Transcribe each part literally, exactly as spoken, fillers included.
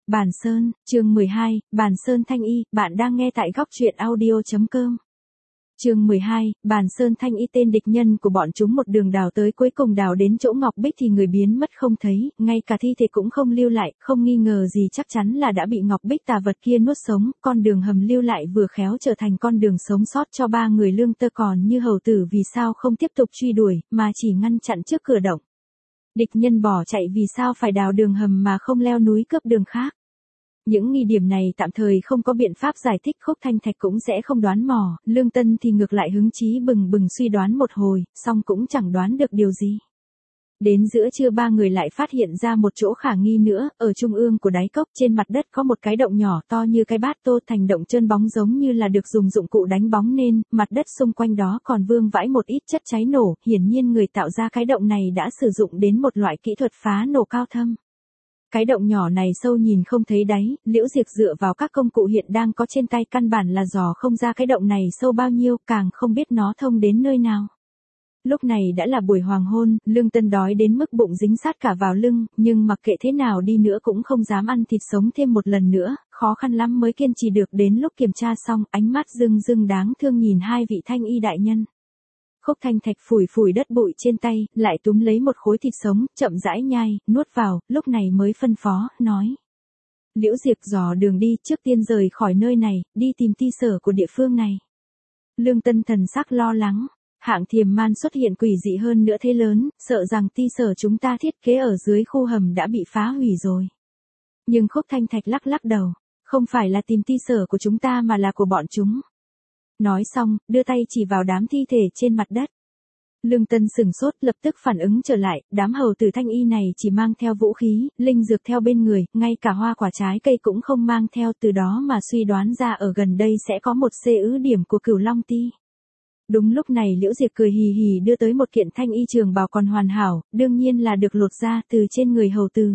Bàn Sơn, chương mười hai, Bàn Sơn Thanh Y, bạn đang nghe tại góc truyện audio.com. Chương mười hai, Bàn Sơn Thanh Y. Tên địch nhân của bọn chúng một đường đào tới, cuối cùng đào đến chỗ Ngọc Bích thì người biến mất không thấy, ngay cả thi thể cũng không lưu lại, không nghi ngờ gì chắc chắn là đã bị Ngọc Bích tà vật kia nuốt sống, con đường hầm lưu lại vừa khéo trở thành con đường sống sót cho ba người Lương Tơ. Còn như hầu tử vì sao không tiếp tục truy đuổi, mà chỉ ngăn chặn trước cửa động. Địch nhân bỏ chạy vì sao phải đào đường hầm mà không leo núi cướp đường khác. Những nghi điểm này tạm thời không có biện pháp giải thích, Khúc Thanh Thạch cũng sẽ không đoán mò, Lương Tân thì ngược lại hứng chí bừng bừng suy đoán một hồi, song cũng chẳng đoán được điều gì. Đến giữa trưa ba người lại phát hiện ra một chỗ khả nghi nữa, ở trung ương của đáy cốc trên mặt đất có một cái động nhỏ to như cái bát tô, thành động trơn bóng giống như là được dùng dụng cụ đánh bóng nên, mặt đất xung quanh đó còn vương vãi một ít chất cháy nổ, hiển nhiên người tạo ra cái động này đã sử dụng đến một loại kỹ thuật phá nổ cao thâm. Cái động nhỏ này sâu nhìn không thấy đáy, Liễu Diệp dựa vào các công cụ hiện đang có trên tay căn bản là dò không ra cái động này sâu bao nhiêu, càng không biết nó thông đến nơi nào. Lúc này đã là buổi hoàng hôn, Lương Tân đói đến mức bụng dính sát cả vào lưng, nhưng mặc kệ thế nào đi nữa cũng không dám ăn thịt sống thêm một lần nữa, khó khăn lắm mới kiên trì được. Đến lúc kiểm tra xong, ánh mắt rưng rưng đáng thương nhìn hai vị Thanh Y đại nhân. Khúc Thanh Thạch phủi phủi đất bụi trên tay, lại túm lấy một khối thịt sống, chậm rãi nhai, nuốt vào, lúc này mới phân phó, nói. Liễu Diệp dò đường đi, trước tiên rời khỏi nơi này, đi tìm ti sở của địa phương này. Lương Tân thần sắc lo lắng, hạng thiềm man xuất hiện quỷ dị hơn nữa thế lớn, sợ rằng ti sở chúng ta thiết kế ở dưới khu hầm đã bị phá hủy rồi. Nhưng Khúc Thanh Thạch lắc lắc đầu, không phải là tìm ti sở của chúng ta mà là của bọn chúng. Nói xong, đưa tay chỉ vào đám thi thể trên mặt đất. Lương Tân sửng sốt, lập tức phản ứng trở lại, đám hầu tử Thanh Y này chỉ mang theo vũ khí, linh dược theo bên người, ngay cả hoa quả trái cây cũng không mang theo, từ đó mà suy đoán ra ở gần đây sẽ có một xê ứ điểm của Cửu Long Ti. Đúng lúc này Liễu Diệp cười hì hì đưa tới một kiện thanh y trường bào còn hoàn hảo, đương nhiên là được lột ra từ trên người hầu tử.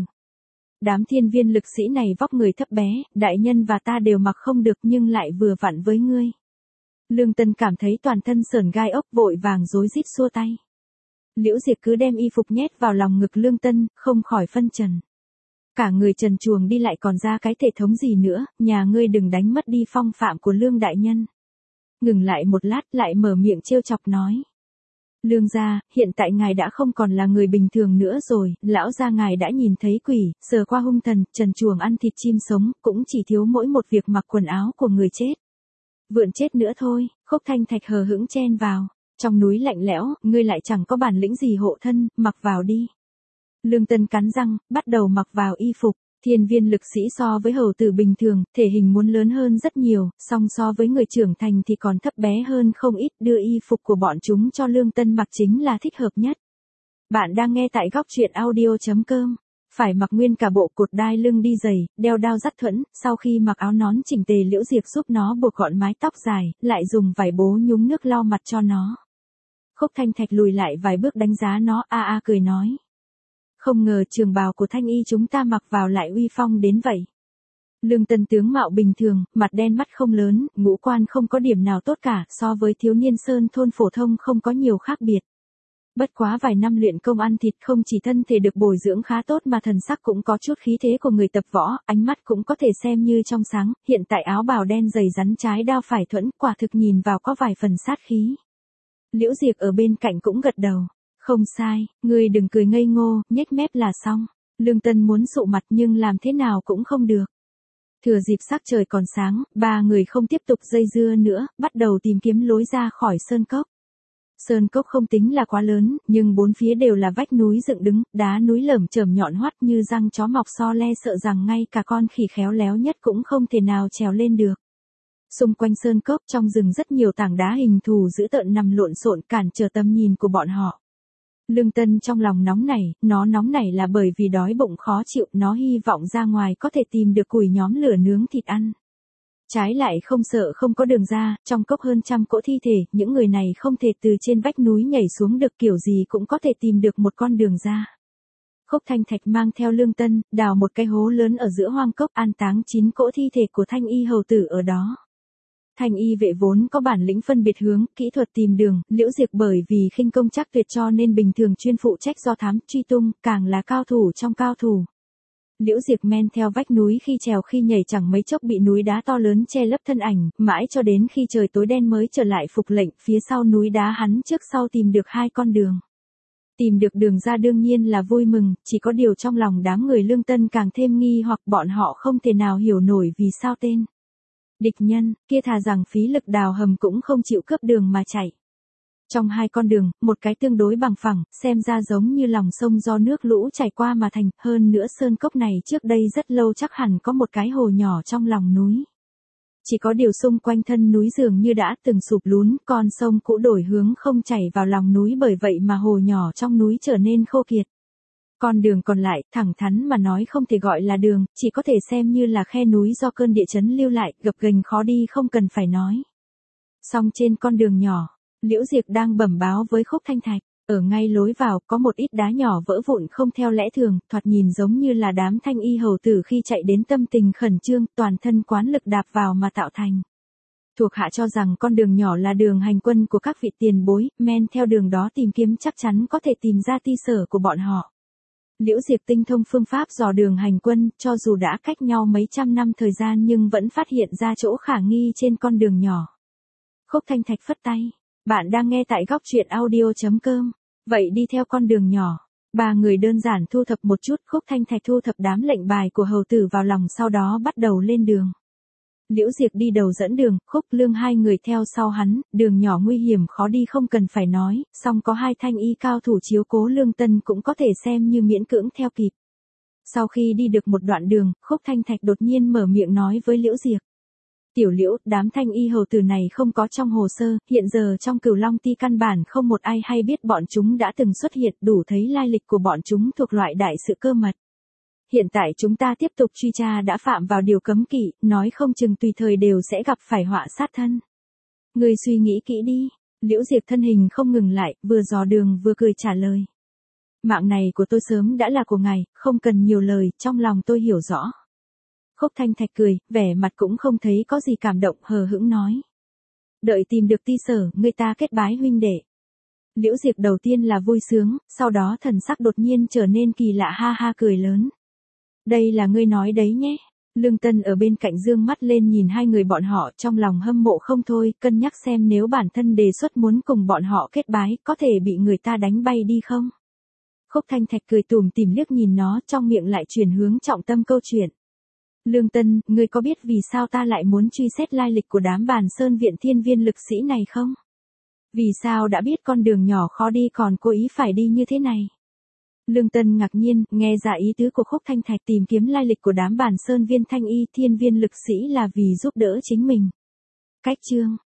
Đám thiên viên lực sĩ này vóc người thấp bé, đại nhân và ta đều mặc không được nhưng lại vừa vặn với ngươi. Lương Tân cảm thấy toàn thân sởn gai ốc, vội vàng rối rít xua tay. Liễu Diệp cứ đem y phục nhét vào lòng ngực Lương Tân, không khỏi phân trần. Cả người trần truồng đi lại còn ra cái thể thống gì nữa, nhà ngươi đừng đánh mất đi phong phạm của Lương đại nhân. Ngừng lại một lát lại mở miệng trêu chọc nói. Lương gia, hiện tại ngài đã không còn là người bình thường nữa rồi, lão gia ngài đã nhìn thấy quỷ, sờ qua hung thần, trần truồng ăn thịt chim sống, cũng chỉ thiếu mỗi một việc mặc quần áo của người chết. Vượn chết nữa thôi, Khúc Thanh Thạch hờ hững chen vào, trong núi lạnh lẽo, ngươi lại chẳng có bản lĩnh gì hộ thân, mặc vào đi. Lương Tân cắn răng, bắt đầu mặc vào y phục. Thiên viên lực sĩ so với hầu tử bình thường, thể hình muốn lớn hơn rất nhiều, song so với người trưởng thành thì còn thấp bé hơn không ít, đưa y phục của bọn chúng cho Lương Tân mặc chính là thích hợp nhất. Bạn đang nghe tại góc truyện audio.com. Phải mặc nguyên cả bộ cột đai lưng đi giày, đeo đao dắt thuẫn, sau khi mặc áo nón chỉnh tề Liễu Diệp giúp nó buộc gọn mái tóc dài, lại dùng vải bố nhúng nước lau mặt cho nó. Khúc Thanh Thạch lùi lại vài bước đánh giá nó, a a cười nói. Không ngờ trường bào của Thanh Y chúng ta mặc vào lại uy phong đến vậy. Lương Tân tướng mạo bình thường, mặt đen mắt không lớn, ngũ quan không có điểm nào tốt cả, so với thiếu niên sơn thôn phổ thông không có nhiều khác biệt. Bất quá vài năm luyện công ăn thịt không chỉ thân thể được bồi dưỡng khá tốt mà thần sắc cũng có chút khí thế của người tập võ, ánh mắt cũng có thể xem như trong sáng, hiện tại áo bào đen dày rắn trái đao phải thuẫn, quả thực nhìn vào có vài phần sát khí. Liễu Diệp ở bên cạnh cũng gật đầu. Không sai, ngươi đừng cười ngây ngô, nhếch mép là xong. Lương Tân muốn sụ mặt nhưng làm thế nào cũng không được. Thừa dịp sắc trời còn sáng, ba người không tiếp tục dây dưa nữa, bắt đầu tìm kiếm lối ra khỏi sơn cốc. Sơn cốc không tính là quá lớn, nhưng bốn phía đều là vách núi dựng đứng, đá núi lởm chởm nhọn hoắt như răng chó mọc so le, sợ rằng ngay cả con khỉ khéo léo nhất cũng không thể nào trèo lên được. Xung quanh sơn cốc trong rừng rất nhiều tảng đá hình thù dữ tợn nằm lộn xộn cản trở tầm nhìn của bọn họ. Lương Tân trong lòng nóng nảy, nó nóng nảy là bởi vì đói bụng khó chịu, nó hy vọng ra ngoài có thể tìm được củi nhóm lửa nướng thịt ăn. Trái lại không sợ không có đường ra, trong cốc hơn trăm cỗ thi thể, những người này không thể từ trên vách núi nhảy xuống được, kiểu gì cũng có thể tìm được một con đường ra. Khúc Thanh Thạch mang theo Lương Tân, đào một cái hố lớn ở giữa hoang cốc, an táng chín cỗ thi thể của Thanh Y hầu tử ở đó. Thanh Y vệ vốn có bản lĩnh phân biệt hướng, kỹ thuật tìm đường, Liễu Diệp bởi vì khinh công chắc tuyệt cho nên bình thường chuyên phụ trách do thám, truy tung, càng là cao thủ trong cao thủ. Liễu Diệp men theo vách núi khi trèo khi nhảy chẳng mấy chốc bị núi đá to lớn che lấp thân ảnh, mãi cho đến khi trời tối đen mới trở lại phục lệnh, phía sau núi đá hắn trước sau tìm được hai con đường. Tìm được đường ra đương nhiên là vui mừng, chỉ có điều trong lòng đám người Lương Tân càng thêm nghi hoặc bọn họ không thể nào hiểu nổi vì sao tên địch nhân kia thà rằng phí lực đào hầm cũng không chịu cướp đường mà chạy. Trong hai con đường, một cái tương đối bằng phẳng, xem ra giống như lòng sông do nước lũ chảy qua mà thành, hơn nữa sơn cốc này trước đây rất lâu chắc hẳn có một cái hồ nhỏ trong lòng núi. Chỉ có điều xung quanh thân núi dường như đã từng sụp lún, con sông cũ đổi hướng không chảy vào lòng núi, bởi vậy mà hồ nhỏ trong núi trở nên khô kiệt. Con đường còn lại, thẳng thắn mà nói không thể gọi là đường, chỉ có thể xem như là khe núi do cơn địa chấn lưu lại, gập ghềnh khó đi không cần phải nói. Song trên con đường nhỏ, Liễu Diệp đang bẩm báo với Khúc Thanh Thạch, ở ngay lối vào có một ít đá nhỏ vỡ vụn không theo lẽ thường, thoạt nhìn giống như là đám thanh y hầu tử khi chạy đến tâm tình khẩn trương, toàn thân quán lực đạp vào mà tạo thành. Thuộc hạ cho rằng con đường nhỏ là đường hành quân của các vị tiền bối, men theo đường đó tìm kiếm chắc chắn có thể tìm ra ti sở của bọn họ. Liễu Diệp tinh thông phương pháp dò đường hành quân, cho dù đã cách nhau mấy trăm năm thời gian nhưng vẫn phát hiện ra chỗ khả nghi trên con đường nhỏ. Khúc Thanh Thạch phất tay. Bạn đang nghe tại góc truyện audio chấm com. Vậy đi theo con đường nhỏ. Ba người đơn giản thu thập một chút, Khúc Thanh Thạch thu thập đám lệnh bài của hầu tử vào lòng, sau đó bắt đầu lên đường. Liễu Diệp đi đầu dẫn đường, Khúc Lương hai người theo sau hắn, đường nhỏ nguy hiểm khó đi không cần phải nói, song có hai thanh y cao thủ chiếu cố Lương Tân cũng có thể xem như miễn cưỡng theo kịp. Sau khi đi được một đoạn đường, Khúc Thanh Thạch đột nhiên mở miệng nói với Liễu Diệp. Tiểu Liễu, đám thanh y hầu tử này không có trong hồ sơ, hiện giờ trong Cửu Long Ti căn bản không một ai hay biết bọn chúng đã từng xuất hiện, đủ thấy lai lịch của bọn chúng thuộc loại đại sự cơ mật. Hiện tại chúng ta tiếp tục truy tra đã phạm vào điều cấm kỵ, nói không chừng tùy thời đều sẽ gặp phải họa sát thân. Ngươi suy nghĩ kỹ đi. Liễu Diệp thân hình không ngừng lại, vừa dò đường vừa cười trả lời. Mạng này của tôi sớm đã là của ngài, không cần nhiều lời, trong lòng tôi hiểu rõ. Khúc Thanh Thạch cười, vẻ mặt cũng không thấy có gì cảm động, hờ hững nói. Đợi tìm được ti sở, người ta kết bái huynh đệ. Liễu Diệp đầu tiên là vui sướng, sau đó thần sắc đột nhiên trở nên kỳ lạ, ha ha cười lớn. Đây là ngươi nói đấy nhé. Lương Tân ở bên cạnh dương mắt lên nhìn hai người bọn họ, trong lòng hâm mộ không thôi, cân nhắc xem nếu bản thân đề xuất muốn cùng bọn họ kết bái, có thể bị người ta đánh bay đi không? Khúc Thanh Thạch cười tủm tỉm liếc nhìn nó, trong miệng lại chuyển hướng trọng tâm câu chuyện. Lương Tân, ngươi có biết vì sao ta lại muốn truy xét lai lịch của đám Bàn Sơn Viện Thiên Viên lực sĩ này không? Vì sao đã biết con đường nhỏ khó đi còn cố ý phải đi như thế này? Lương Tân ngạc nhiên, nghe ra ý tứ của Khúc Thanh Thạch tìm kiếm lai lịch của đám Bàn Sơn Viên Thanh Y Thiên Viên lực sĩ là vì giúp đỡ chính mình. Cách chương